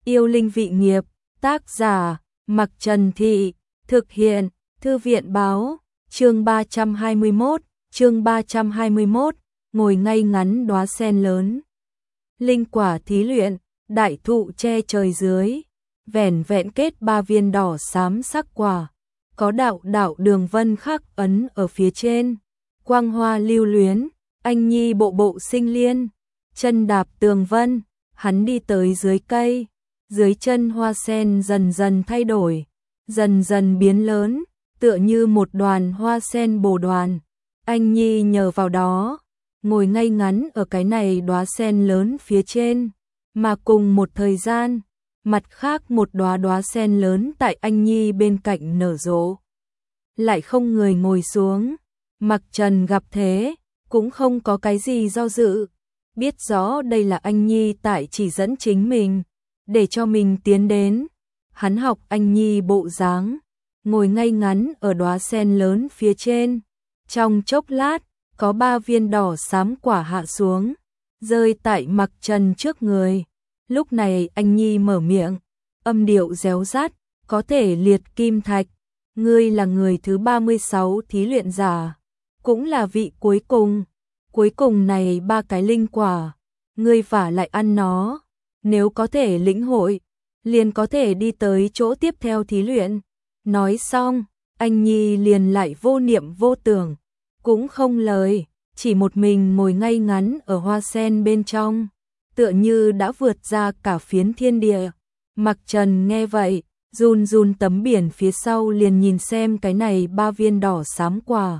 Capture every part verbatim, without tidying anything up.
Yêu linh vị nghiệp, tác giả, Mặc Trần Thị, thực hiện, Thư viện báo, chương ba trăm hai mươi mốt, chương ba trăm hai mươi mốt, ngồi ngay ngắn đóa sen lớn. Linh quả thí luyện, đại thụ che trời dưới, vẻn vẹn kết ba viên đỏ xám sắc quả, có đạo đạo đường vân khắc ấn ở phía trên, quang hoa lưu luyến, anh nhi bộ bộ sinh liên, chân đạp tường vân, hắn đi tới dưới cây, dưới chân hoa sen dần dần thay đổi, dần dần biến lớn, tựa như một đoàn hoa sen bồ đoàn, anh nhi nhờ vào đó, ngồi ngay ngắn ở cái này đóa sen lớn phía trên, mà cùng một thời gian, mặt khác một đóa đóa sen lớn tại anh nhi bên cạnh nở rộ. Lại không người ngồi xuống, Mặc Trần gặp thế, cũng không có cái gì do dự, biết rõ đây là anh nhi tại chỉ dẫn chính mình, để cho mình tiến đến. Hắn học anh nhi bộ dáng, ngồi ngay ngắn ở đóa sen lớn phía trên. Trong chốc lát, có ba viên đỏ xám quả hạ xuống, rơi tại Mặc Trần trước người. Lúc này anh nhi mở miệng, âm điệu réo rắt, có thể liệt kim thạch. Ngươi là người thứ ba mươi sáu thí luyện giả, cũng là vị cuối cùng. Cuối cùng này ba cái linh quả, ngươi phải lại ăn nó. Nếu có thể lĩnh hội, liền có thể đi tới chỗ tiếp theo thí luyện. Nói xong, anh nhi liền lại vô niệm vô tưởng, cũng không lời, chỉ một mình ngồi ngay ngắn ở hoa sen bên trong, tựa như đã vượt ra cả phiến thiên địa. Mặc Trần nghe vậy, run run tấm biển phía sau liền nhìn xem cái này ba viên đỏ xám quả.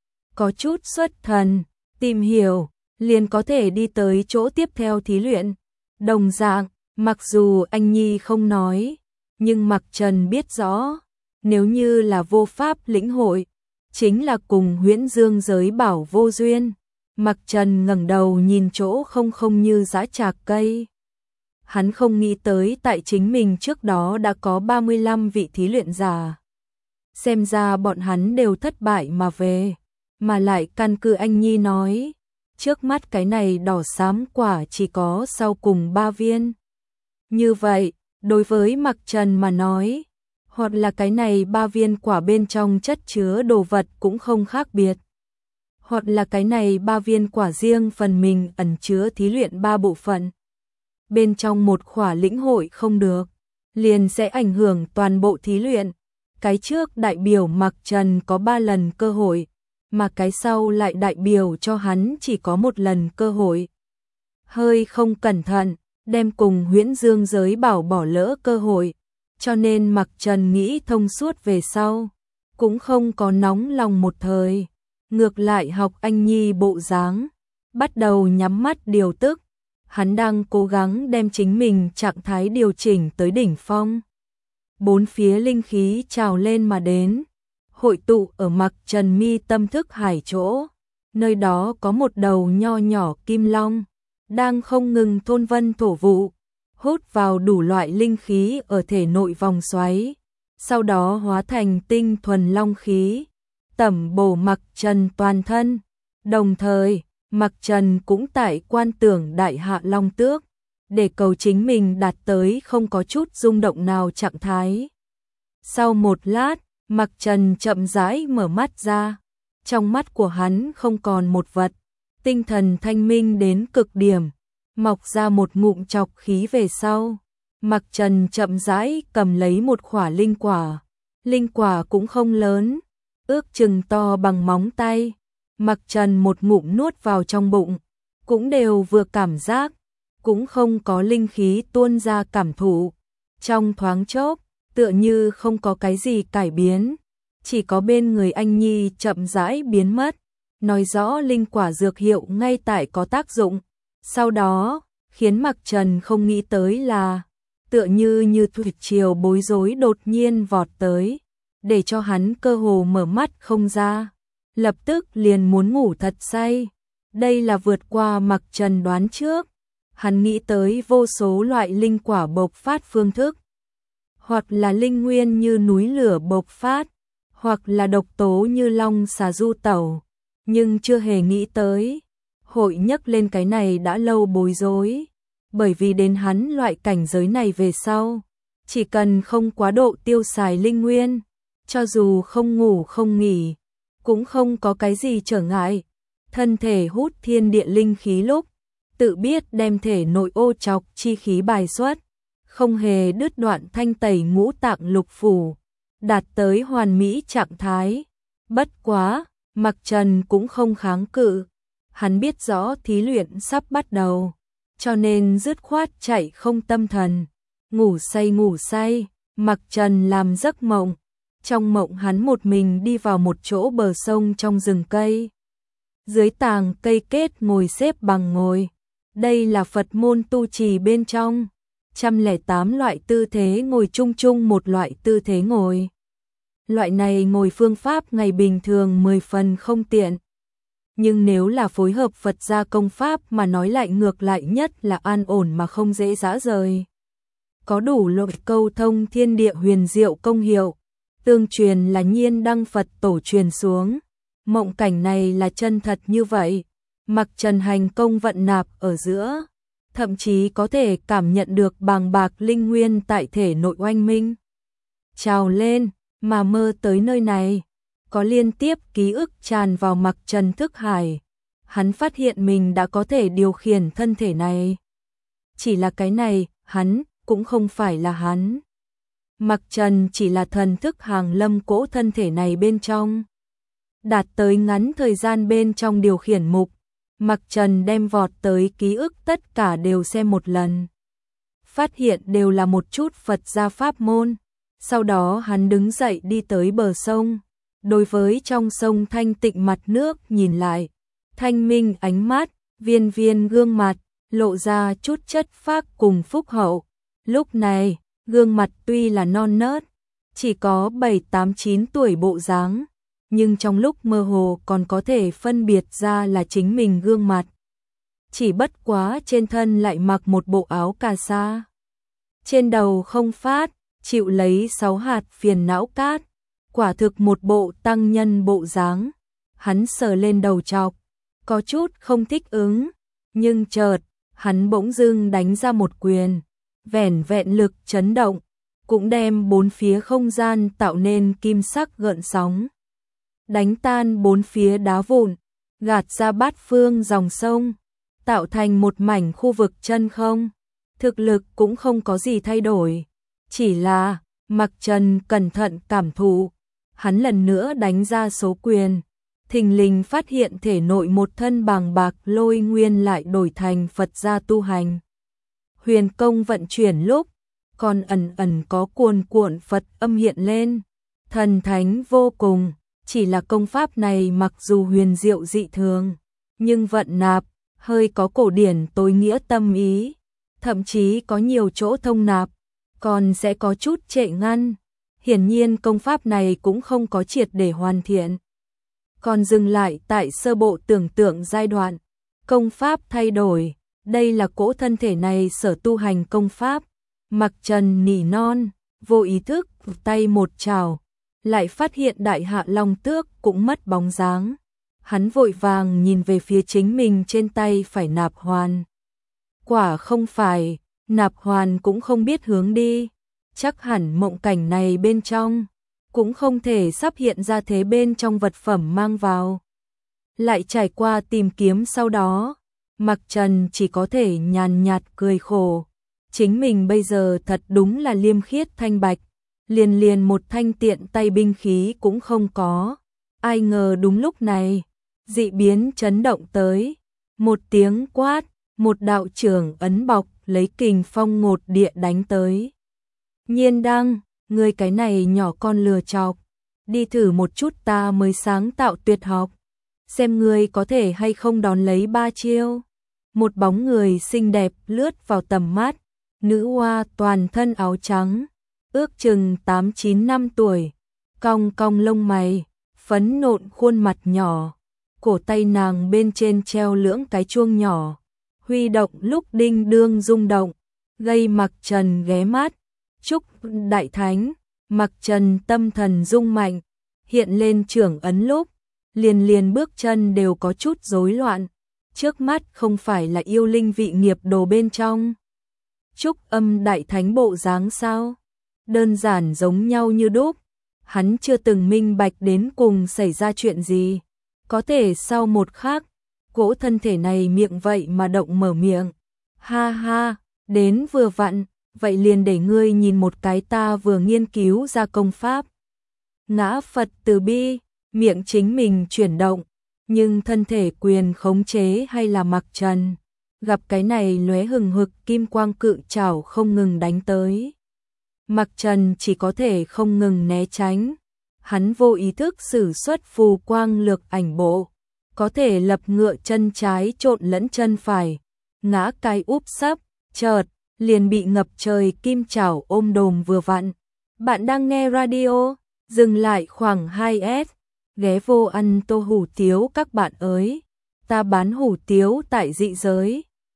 Có chút xuất thần, tìm hiểu, liền có thể đi tới chỗ tiếp theo thí luyện. Đồng dạng, mặc dù anh nhi không nói, nhưng Mặc Trần biết rõ, nếu như là vô pháp lĩnh hội, chính là cùng huyễn dương giới bảo vô duyên. Mặc Trần ngẩng đầu nhìn chỗ không không như dã trạc cây. Hắn không nghĩ tới tại chính mình trước đó đã có ba mươi lăm vị thí luyện giả. Xem ra bọn hắn đều thất bại mà về, mà lại căn cứ anh nhi nói, trước mắt cái này đỏ xám quả chỉ có sau cùng ba viên. Như vậy, đối với Mặc Trần mà nói, hoặc là cái này ba viên quả bên trong chất chứa đồ vật cũng không khác biệt, hoặc là cái này ba viên quả riêng phần mình ẩn chứa thí luyện ba bộ phận. Bên trong một khỏa lĩnh hội không được, liền sẽ ảnh hưởng toàn bộ thí luyện. Cái trước đại biểu Mặc Trần có ba lần cơ hội, mà cái sau lại đại biểu cho hắn chỉ có một lần cơ hội. Hơi không cẩn thận, đem cùng huyễn dương giới bảo bỏ lỡ cơ hội, cho nên Mặc Trần nghĩ thông suốt về sau, cũng không có nóng lòng một thời, ngược lại học anh nhi bộ dáng, bắt đầu nhắm mắt điều tức. Hắn đang cố gắng đem chính mình trạng thái điều chỉnh tới đỉnh phong. Bốn phía linh khí trào lên mà đến, hội tụ ở Mặc Trần mi tâm thức hải chỗ. Nơi đó có một đầu nho nhỏ kim long, đang không ngừng thôn vân thổ vụ, hút vào đủ loại linh khí ở thể nội vòng xoáy, sau đó hóa thành tinh thuần long khí, tẩm bổ Mặc Trần toàn thân. Đồng thời, Mặc Trần cũng tại quan tưởng đại hạ long tước, để cầu chính mình đạt tới không có chút rung động nào trạng thái. Sau một lát, Mặc Trần chậm rãi mở mắt ra, trong mắt của hắn không còn một vật, tinh thần thanh minh đến cực điểm, mọc ra một ngụm chọc khí về sau. Mặc Trần chậm rãi cầm lấy một khỏa linh quả, linh quả cũng không lớn, ước chừng to bằng móng tay. Mặc Trần một ngụm nuốt vào trong bụng, cũng đều vừa cảm giác, cũng không có linh khí tuôn ra cảm thụ. Trong thoáng chốc, tựa như không có cái gì cải biến, chỉ có bên người anh nhi chậm rãi biến mất, nói rõ linh quả dược hiệu ngay tại có tác dụng. Sau đó, khiến Mặc Trần không nghĩ tới là, tựa như như thủy triều bối rối đột nhiên vọt tới, để cho hắn cơ hồ mở mắt không ra. Lập tức liền muốn ngủ thật say. Đây là vượt qua Mặc Trần đoán trước. Hắn nghĩ tới vô số loại linh quả bộc phát phương thức, hoặc là linh nguyên như núi lửa bộc phát, hoặc là độc tố như long xà du tẩu, nhưng chưa hề nghĩ tới hội nhấc lên cái này đã lâu bối rối. bởi vì đến hắn loại cảnh giới này về sau, chỉ cần không quá độ tiêu xài linh nguyên, cho dù không ngủ không nghỉ, cũng không có cái gì trở ngại. Thân thể hút thiên địa linh khí lúc, tự biết đem thể nội ô trọc chi khí bài xuất, không hề đứt đoạn thanh tẩy ngũ tạng lục phủ, đạt tới hoàn mỹ trạng thái. Bất quá, Mặc Trần cũng không kháng cự, hắn biết rõ thí luyện sắp bắt đầu, cho nên dứt khoát chạy không tâm thần, ngủ say ngủ say. Mặc Trần làm giấc mộng, trong mộng hắn một mình đi vào một chỗ bờ sông trong rừng cây. Dưới tàng cây kết ngồi xếp bằng ngồi, đây là Phật môn tu trì bên trong, một trăm lẻ tám loại tư thế ngồi chung chung một loại tư thế ngồi. Loại này ngồi phương pháp ngày bình thường mười phần không tiện. Nhưng nếu là phối hợp Phật gia công pháp mà nói lại ngược lại nhất là an ổn mà không dễ dã rời. Có đủ lội câu thông thiên địa huyền diệu công hiệu, tương truyền là Nhiên Đăng Phật tổ truyền xuống. Mộng cảnh này là chân thật như vậy, Mặc Trần hành công vận nạp ở giữa, thậm chí có thể cảm nhận được bàng bạc linh nguyên tại thể nội oanh minh. Trào lên, mà mơ tới nơi này, có liên tiếp ký ức tràn vào Mặc Trần thức hải. Hắn phát hiện mình đã có thể điều khiển thân thể này. Chỉ là cái này, hắn, cũng không phải là hắn. Mặc Trần chỉ là thần thức hàng lâm cỗ thân thể này bên trong. Đạt tới ngắn thời gian bên trong điều khiển mục, Mặc Trần đem vọt tới ký ức tất cả đều xem một lần. Phát hiện đều là một chút Phật gia pháp môn. Sau đó hắn đứng dậy đi tới bờ sông, đối với trong sông thanh tịnh mặt nước nhìn lại, thanh minh ánh mắt, viên viên gương mặt, lộ ra chút chất phác cùng phúc hậu. Lúc này, gương mặt tuy là non nớt, chỉ có bảy tám chín tuổi bộ dáng, nhưng trong lúc mơ hồ còn có thể phân biệt ra là chính mình gương mặt. Chỉ bất quá trên thân lại mặc một bộ áo cà sa. Trên đầu không phát, chịu lấy sáu hạt phiền não cát, quả thực một bộ tăng nhân bộ dáng. Hắn sờ lên đầu chọc, có chút không thích ứng, nhưng chợt, hắn bỗng dưng đánh ra một quyền, vẻn vẹn lực chấn động, cũng đem bốn phía không gian tạo nên kim sắc gợn sóng. Đánh tan bốn phía đá vụn, gạt ra bát phương dòng sông, tạo thành một mảnh khu vực chân không. Thực lực cũng không có gì thay đổi, chỉ là Mặc Trần cẩn thận cảm thụ, hắn lần nữa đánh ra số quyền, thình lình phát hiện thể nội một thân bàng bạc lôi nguyên lại đổi thành Phật gia tu hành. Huyền công vận chuyển lúc, còn ẩn ẩn có cuồn cuộn Phật âm hiện lên, thần thánh vô cùng. Chỉ là công pháp này mặc dù huyền diệu dị thường, nhưng vận nạp, hơi có cổ điển tối nghĩa tâm ý, thậm chí có nhiều chỗ thông nạp, còn sẽ có chút trệ ngăn. Hiển nhiên công pháp này cũng không có triệt để hoàn thiện, còn dừng lại tại sơ bộ tưởng tượng giai đoạn. Công pháp thay đổi, đây là cỗ thân thể này sở tu hành công pháp. Mặc Trần nỉ non, vô ý thức, tay một trào, lại phát hiện đại hạ long tước cũng mất bóng dáng. Hắn vội vàng nhìn về phía chính mình trên tay phải nạp hoàn. Quả không phải, nạp hoàn cũng không biết hướng đi. Chắc hẳn mộng cảnh này bên trong, cũng không thể sắp hiện ra thế bên trong vật phẩm mang vào. Lại trải qua tìm kiếm sau đó, Mặc Trần chỉ có thể nhàn nhạt cười khổ. Chính mình bây giờ thật đúng là liêm khiết thanh bạch, liền liền một thanh tiện tay binh khí cũng không có. Ai ngờ đúng lúc này, dị biến chấn động tới. Một tiếng quát, một đạo trưởng ấn bọc lấy kình phong ngột địa đánh tới. Nhiên Đăng, ngươi cái này nhỏ con lừa chọc, đi thử một chút ta mới sáng tạo tuyệt học, xem ngươi có thể hay không đón lấy ba chiêu. Một bóng người xinh đẹp lướt vào tầm mắt, nữ hoa toàn thân áo trắng, ước chừng tám chín năm tuổi, cong cong lông mày, phấn nộn khuôn mặt nhỏ, cổ tay nàng bên trên treo lưỡng cái chuông nhỏ, huy động lúc đinh đương rung động, gây Mặc Trần ghé mắt. Chúc đại thánh, Mặc Trần tâm thần rung mạnh, hiện lên trưởng ấn lúc, liền liền bước chân đều có chút rối loạn. Trước mắt không phải là yêu linh vị nghiệp đồ bên trong, Trúc Âm đại thánh bộ dáng sao? Đơn giản giống nhau như đúc. Hắn chưa từng minh bạch đến cùng xảy ra chuyện gì. Có thể sau một khắc, cỗ thân thể này miệng vậy mà động mở miệng. Ha ha, đến vừa vặn, vậy liền để ngươi nhìn một cái ta vừa nghiên cứu ra công pháp. Ngã Phật từ bi, miệng chính mình chuyển động, nhưng thân thể quyền khống chế hay là Mặc Trần. Gặp cái này lóe hừng hực kim quang cự trảo không ngừng đánh tới. Mặc Trần chỉ có thể không ngừng né tránh. Hắn vô ý thức sử xuất phù quang lược ảnh bộ, có thể lập ngựa chân trái trộn lẫn chân phải, ngã cái úp sấp, chợt liền bị ngập trời kim chảo ôm đồm vừa vặn. Bạn đang nghe radio, dừng lại khoảng hai s, ghé vô ăn tô hủ tiếu các bạn ơi. Ta bán hủ tiếu tại dị giới.